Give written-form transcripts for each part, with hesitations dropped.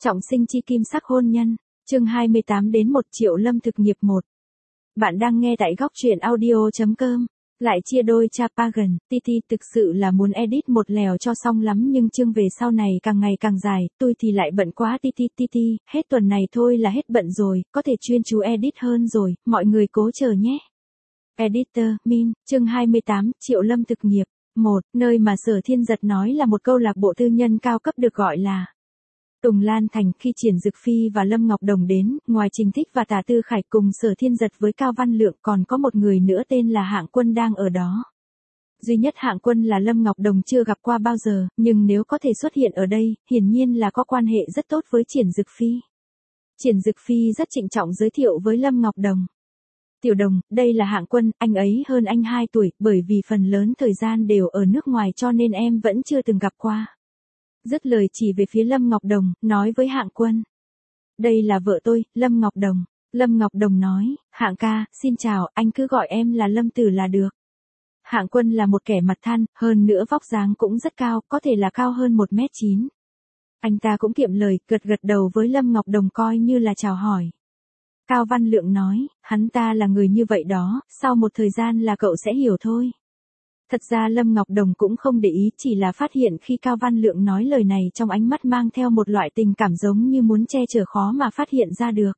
Trọng sinh chi kim sắc hôn nhân, chương 28 đến 1 triệu lâm thực nghiệp 1. Bạn đang nghe tại góc truyện audio.com. Lại chia đôi Chapagan, Titi thực sự là muốn edit một lèo cho xong lắm nhưng chương về sau này càng ngày càng dài, tôi thì lại bận quá Titi, hết tuần này thôi là hết bận rồi, có thể chuyên chú edit hơn rồi, mọi người cố chờ nhé. Editor, Min, chương 28, triệu lâm thực nghiệp, 1, nơi mà Sở Thiên Giật nói là một câu lạc bộ tư nhân cao cấp được gọi là Tùng Lan Thành. Khi Triển Dực Phi và Lâm Ngọc Đồng đến, ngoài Trình Thích và Tả Tư Khải cùng Sở Thiên Giật với Cao Văn Lượng còn có một người nữa tên là Hạng Quân đang ở đó. Duy nhất Hạng Quân là Lâm Ngọc Đồng chưa gặp qua bao giờ, nhưng nếu có thể xuất hiện ở đây, hiển nhiên là có quan hệ rất tốt với Triển Dực Phi. Triển Dực Phi rất trịnh trọng giới thiệu với Lâm Ngọc Đồng. Tiểu Đồng, đây là Hạng Quân, anh ấy hơn anh 2 tuổi, bởi vì phần lớn thời gian đều ở nước ngoài cho nên em vẫn chưa từng gặp qua. Dứt lời chỉ về phía Lâm Ngọc Đồng, nói với Hạng Quân. Đây là vợ tôi, Lâm Ngọc Đồng. Lâm Ngọc Đồng nói, Hạng ca, xin chào, anh cứ gọi em là Lâm Tử là được. Hạng Quân là một kẻ mặt than, hơn nữa vóc dáng cũng rất cao, có thể là cao hơn 1m9. Anh ta cũng kiệm lời, gật đầu với Lâm Ngọc Đồng coi như là chào hỏi. Cao Văn Lượng nói, hắn ta là người như vậy đó, sau một thời gian là cậu sẽ hiểu thôi. Thật ra Lâm Ngọc Đồng cũng không để ý, chỉ là phát hiện khi Cao Văn Lượng nói lời này trong ánh mắt mang theo một loại tình cảm giống như muốn che chở khó mà phát hiện ra được.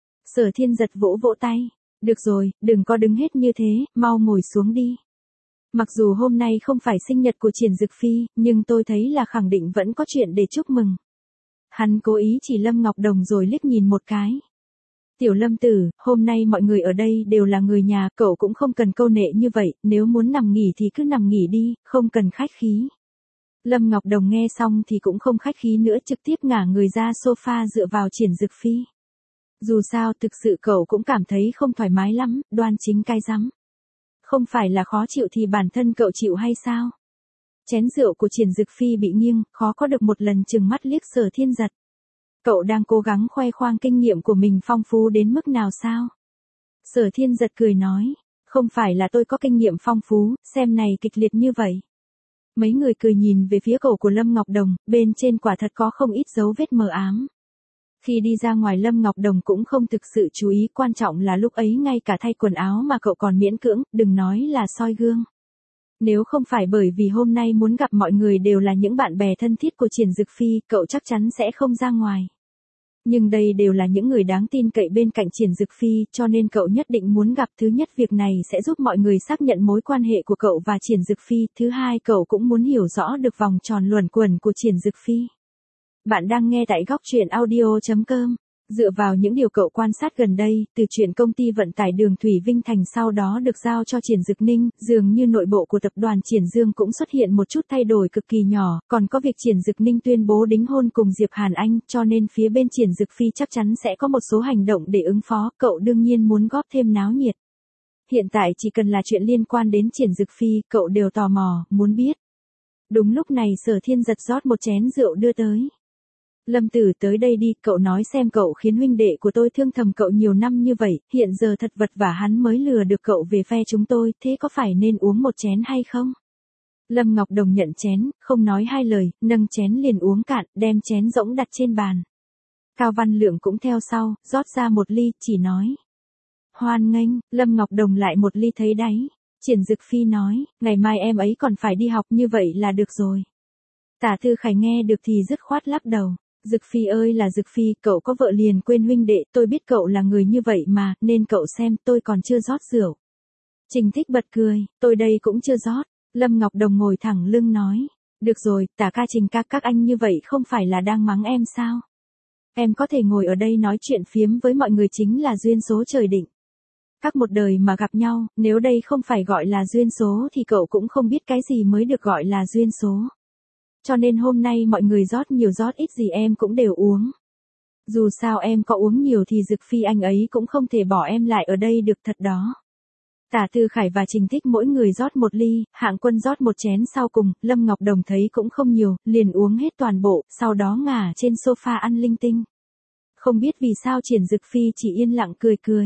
Sở Thiên Giật vỗ tay. Được rồi, đừng có đứng hết như thế, mau ngồi xuống đi. Mặc dù hôm nay không phải sinh nhật của Triển Dực Phi, nhưng tôi thấy là khẳng định vẫn có chuyện để chúc mừng. Hắn cố ý chỉ Lâm Ngọc Đồng rồi liếc nhìn một cái. Tiểu Lâm Tử, hôm nay mọi người ở đây đều là người nhà, cậu cũng không cần câu nệ như vậy, nếu muốn nằm nghỉ thì cứ nằm nghỉ đi, không cần khách khí. Lâm Ngọc Đồng nghe xong thì cũng không khách khí nữa, trực tiếp ngả người ra sofa dựa vào Triển Dực Phi. Dù sao thực sự cậu cũng cảm thấy không thoải mái lắm, đoan chính cay rắm. Không phải là khó chịu thì bản thân cậu chịu hay sao? Chén rượu của Triển Dực Phi bị nghiêng, khó có được một lần chừng mắt liếc Sở Thiên Giật. Cậu đang cố gắng khoe khoang kinh nghiệm của mình phong phú đến mức nào sao? Sở Thiên Giật cười nói, không phải là tôi có kinh nghiệm phong phú, xem này kịch liệt như vậy. Mấy người cười nhìn về phía cổ của Lâm Ngọc Đồng, bên trên quả thật có không ít dấu vết mờ ám. Khi đi ra ngoài Lâm Ngọc Đồng cũng không thực sự chú ý, quan trọng là lúc ấy ngay cả thay quần áo mà cậu còn miễn cưỡng, đừng nói là soi gương. Nếu không phải bởi vì hôm nay muốn gặp mọi người đều là những bạn bè thân thiết của Triển Dực Phi, cậu chắc chắn sẽ không ra ngoài. Nhưng đây đều là những người đáng tin cậy bên cạnh Triển Dực Phi, cho nên cậu nhất định muốn gặp. Thứ nhất, việc này sẽ giúp mọi người xác nhận mối quan hệ của cậu và Triển Dực Phi. Thứ hai, cậu cũng muốn hiểu rõ được vòng tròn luẩn quẩn của Triển Dực Phi. Bạn đang nghe tại góc truyện audio.com. Dựa vào những điều cậu quan sát gần đây, từ chuyện công ty vận tải đường thủy Vinh Thành sau đó được giao cho Triển Dực Ninh, dường như nội bộ của tập đoàn Triển Dương cũng xuất hiện một chút thay đổi cực kỳ nhỏ, còn có việc Triển Dực Ninh tuyên bố đính hôn cùng Diệp Hàn Anh, cho nên phía bên Triển Dực Phi chắc chắn sẽ có một số hành động để ứng phó, cậu đương nhiên muốn góp thêm náo nhiệt. Hiện tại chỉ cần là chuyện liên quan đến Triển Dực Phi, cậu đều tò mò, muốn biết. Đúng lúc này Sở Thiên Giật rót một chén rượu đưa tới. Lâm Tử tới đây đi, cậu nói xem cậu khiến huynh đệ của tôi thương thầm cậu nhiều năm như vậy, hiện giờ thật vật vả hắn mới lừa được cậu về phe chúng tôi, thế có phải nên uống một chén hay không? Lâm Ngọc Đồng nhận chén, không nói hai lời, nâng chén liền uống cạn, đem chén rỗng đặt trên bàn. Cao Văn Lượng cũng theo sau, rót ra một ly, chỉ nói. Hoan nghênh, Lâm Ngọc Đồng lại một ly thấy đáy. Triển Dực Phi nói, ngày mai em ấy còn phải đi học, như vậy là được rồi. Tả Tư Khải nghe được thì dứt khoát lắc đầu. Dực Phi ơi là Dực Phi, cậu có vợ liền quên huynh đệ, tôi biết cậu là người như vậy mà, nên cậu xem, tôi còn chưa rót rượu. Trình Thích bật cười, tôi đây cũng chưa rót. Lâm Ngọc Đồng ngồi thẳng lưng nói, được rồi, Tả ca Trình ca, các anh như vậy không phải là đang mắng em sao? Em có thể ngồi ở đây nói chuyện phiếm với mọi người chính là duyên số trời định. Các một đời mà gặp nhau, nếu đây không phải gọi là duyên số thì cậu cũng không biết cái gì mới được gọi là duyên số. Cho nên hôm nay mọi người rót nhiều rót ít gì em cũng đều uống. Dù sao em có uống nhiều thì Dực Phi anh ấy cũng không thể bỏ em lại ở đây được thật đó. Tả Tư Khải và Trình Thích mỗi người rót một ly, Hạng Quân rót một chén sau cùng, Lâm Ngọc Đồng thấy cũng không nhiều, liền uống hết toàn bộ, sau đó ngả trên sofa ăn linh tinh. Không biết vì sao Triển Dực Phi chỉ yên lặng cười.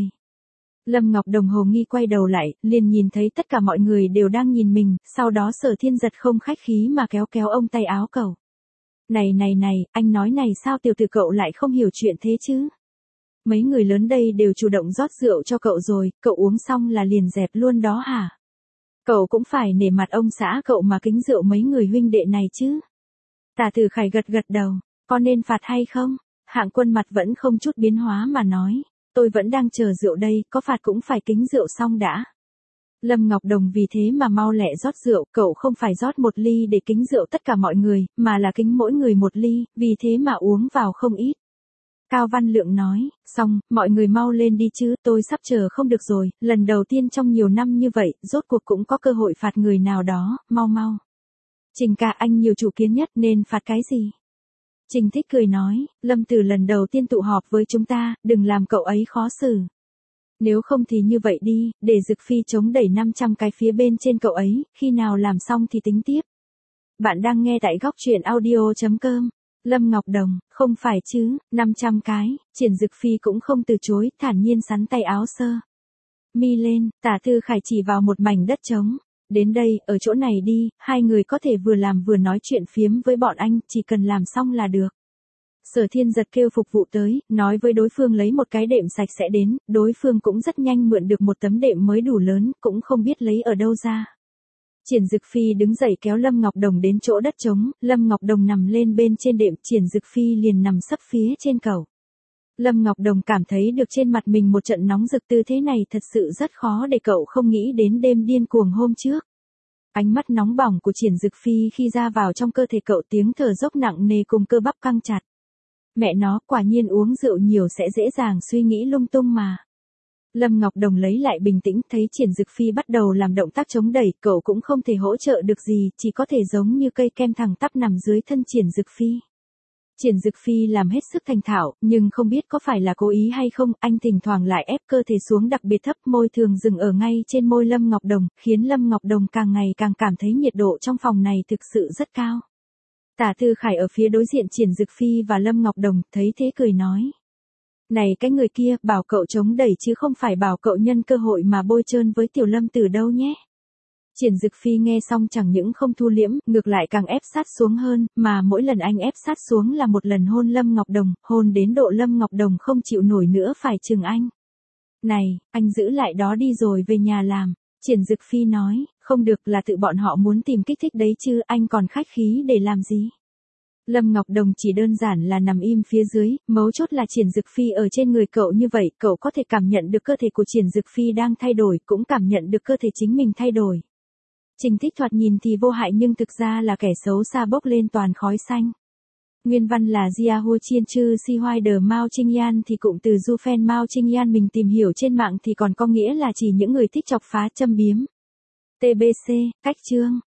Lâm Ngọc Đồng hồ nghi quay đầu lại, liền nhìn thấy tất cả mọi người đều đang nhìn mình, sau đó Sở Thiên Giật không khách khí mà kéo ông tay áo cậu. Này, anh nói này sao tiểu tử cậu lại không hiểu chuyện thế chứ? Mấy người lớn đây đều chủ động rót rượu cho cậu rồi, cậu uống xong là liền dẹp luôn đó hả? Cậu cũng phải nể mặt ông xã cậu mà kính rượu mấy người huynh đệ này chứ. Tả Tử Khải gật gật đầu, có nên phạt hay không? Hạng Quân mặt vẫn không chút biến hóa mà nói, tôi vẫn đang chờ rượu đây, có phạt cũng phải kính rượu xong đã. Lâm Ngọc Đồng vì thế mà mau lẹ rót rượu, cậu không phải rót một ly để kính rượu tất cả mọi người, mà là kính mỗi người một ly, vì thế mà uống vào không ít. Cao Văn Lượng nói, xong, mọi người mau lên đi chứ, tôi sắp chờ không được rồi, lần đầu tiên trong nhiều năm như vậy, rốt cuộc cũng có cơ hội phạt người nào đó, mau. Trình ca anh nhiều chủ kiến nhất nên phạt cái gì? Trình Thích cười nói, Lâm Tử lần đầu tiên tụ họp với chúng ta, đừng làm cậu ấy khó xử. Nếu không thì như vậy đi, để Dực Phi chống đẩy 500 cái phía bên trên cậu ấy, khi nào làm xong thì tính tiếp. Bạn đang nghe tại góc truyện audio.com. Lâm Ngọc Đồng, không phải chứ, 500 cái, Triển Dực Phi cũng không từ chối, thản nhiên sắn tay áo sơ mi lên, Tả Thư Khải chỉ vào một mảnh đất trống. Đến đây, ở chỗ này đi, hai người có thể vừa làm vừa nói chuyện phiếm với bọn anh, chỉ cần làm xong là được. Sở Thiên Giật kêu phục vụ tới, nói với đối phương lấy một cái đệm sạch sẽ đến, đối phương cũng rất nhanh mượn được một tấm đệm mới đủ lớn, cũng không biết lấy ở đâu ra. Triển Dực Phi đứng dậy kéo Lâm Ngọc Đồng đến chỗ đất trống, Lâm Ngọc Đồng nằm lên bên trên đệm, Triển Dực Phi liền nằm sấp phía trên cầu. Lâm Ngọc Đồng cảm thấy được trên mặt mình một trận nóng rực, tư thế này thật sự rất khó để cậu không nghĩ đến đêm điên cuồng hôm trước. Ánh mắt nóng bỏng của Triển Dực Phi khi ra vào trong cơ thể cậu, tiếng thở dốc nặng nề cùng cơ bắp căng chặt. Mẹ nó, quả nhiên uống rượu nhiều sẽ dễ dàng suy nghĩ lung tung mà. Lâm Ngọc Đồng lấy lại bình tĩnh, thấy Triển Dực Phi bắt đầu làm động tác chống đẩy, cậu cũng không thể hỗ trợ được gì, chỉ có thể giống như cây kem thẳng tắp nằm dưới thân Triển Dực Phi. Triển Dực Phi làm hết sức thành thạo, nhưng không biết có phải là cố ý hay không, anh thỉnh thoảng lại ép cơ thể xuống đặc biệt thấp, môi thường dừng ở ngay trên môi Lâm Ngọc Đồng, khiến Lâm Ngọc Đồng càng ngày càng cảm thấy nhiệt độ trong phòng này thực sự rất cao. Tả Thư Khải ở phía đối diện Triển Dực Phi và Lâm Ngọc Đồng, thấy thế cười nói. Này cái người kia, bảo cậu chống đẩy chứ không phải bảo cậu nhân cơ hội mà bôi trơn với tiểu Lâm Tử đâu nhé. Triển Dực Phi nghe xong chẳng những không thu liễm, ngược lại càng ép sát xuống hơn, mà mỗi lần anh ép sát xuống là một lần hôn Lâm Ngọc Đồng, hôn đến độ Lâm Ngọc Đồng không chịu nổi nữa phải chừng anh. Này, anh giữ lại đó đi rồi về nhà làm. Triển Dực Phi nói, không được, là tự bọn họ muốn tìm kích thích đấy chứ, anh còn khách khí để làm gì. Lâm Ngọc Đồng chỉ đơn giản là nằm im phía dưới, mấu chốt là Triển Dực Phi ở trên người cậu như vậy, cậu có thể cảm nhận được cơ thể của Triển Dực Phi đang thay đổi, cũng cảm nhận được cơ thể chính mình thay đổi. Trình Tích thoạt nhìn thì vô hại nhưng thực ra là kẻ xấu xa bốc lên toàn khói xanh. Nguyên văn là Jia Hua Chien Chư Si Hoai Đờ Mao Trinh Yan, thì cụm từ Du Phen Mao Trinh Yan mình tìm hiểu trên mạng thì còn có nghĩa là chỉ những người thích chọc phá châm biếm. TBC, cách chương.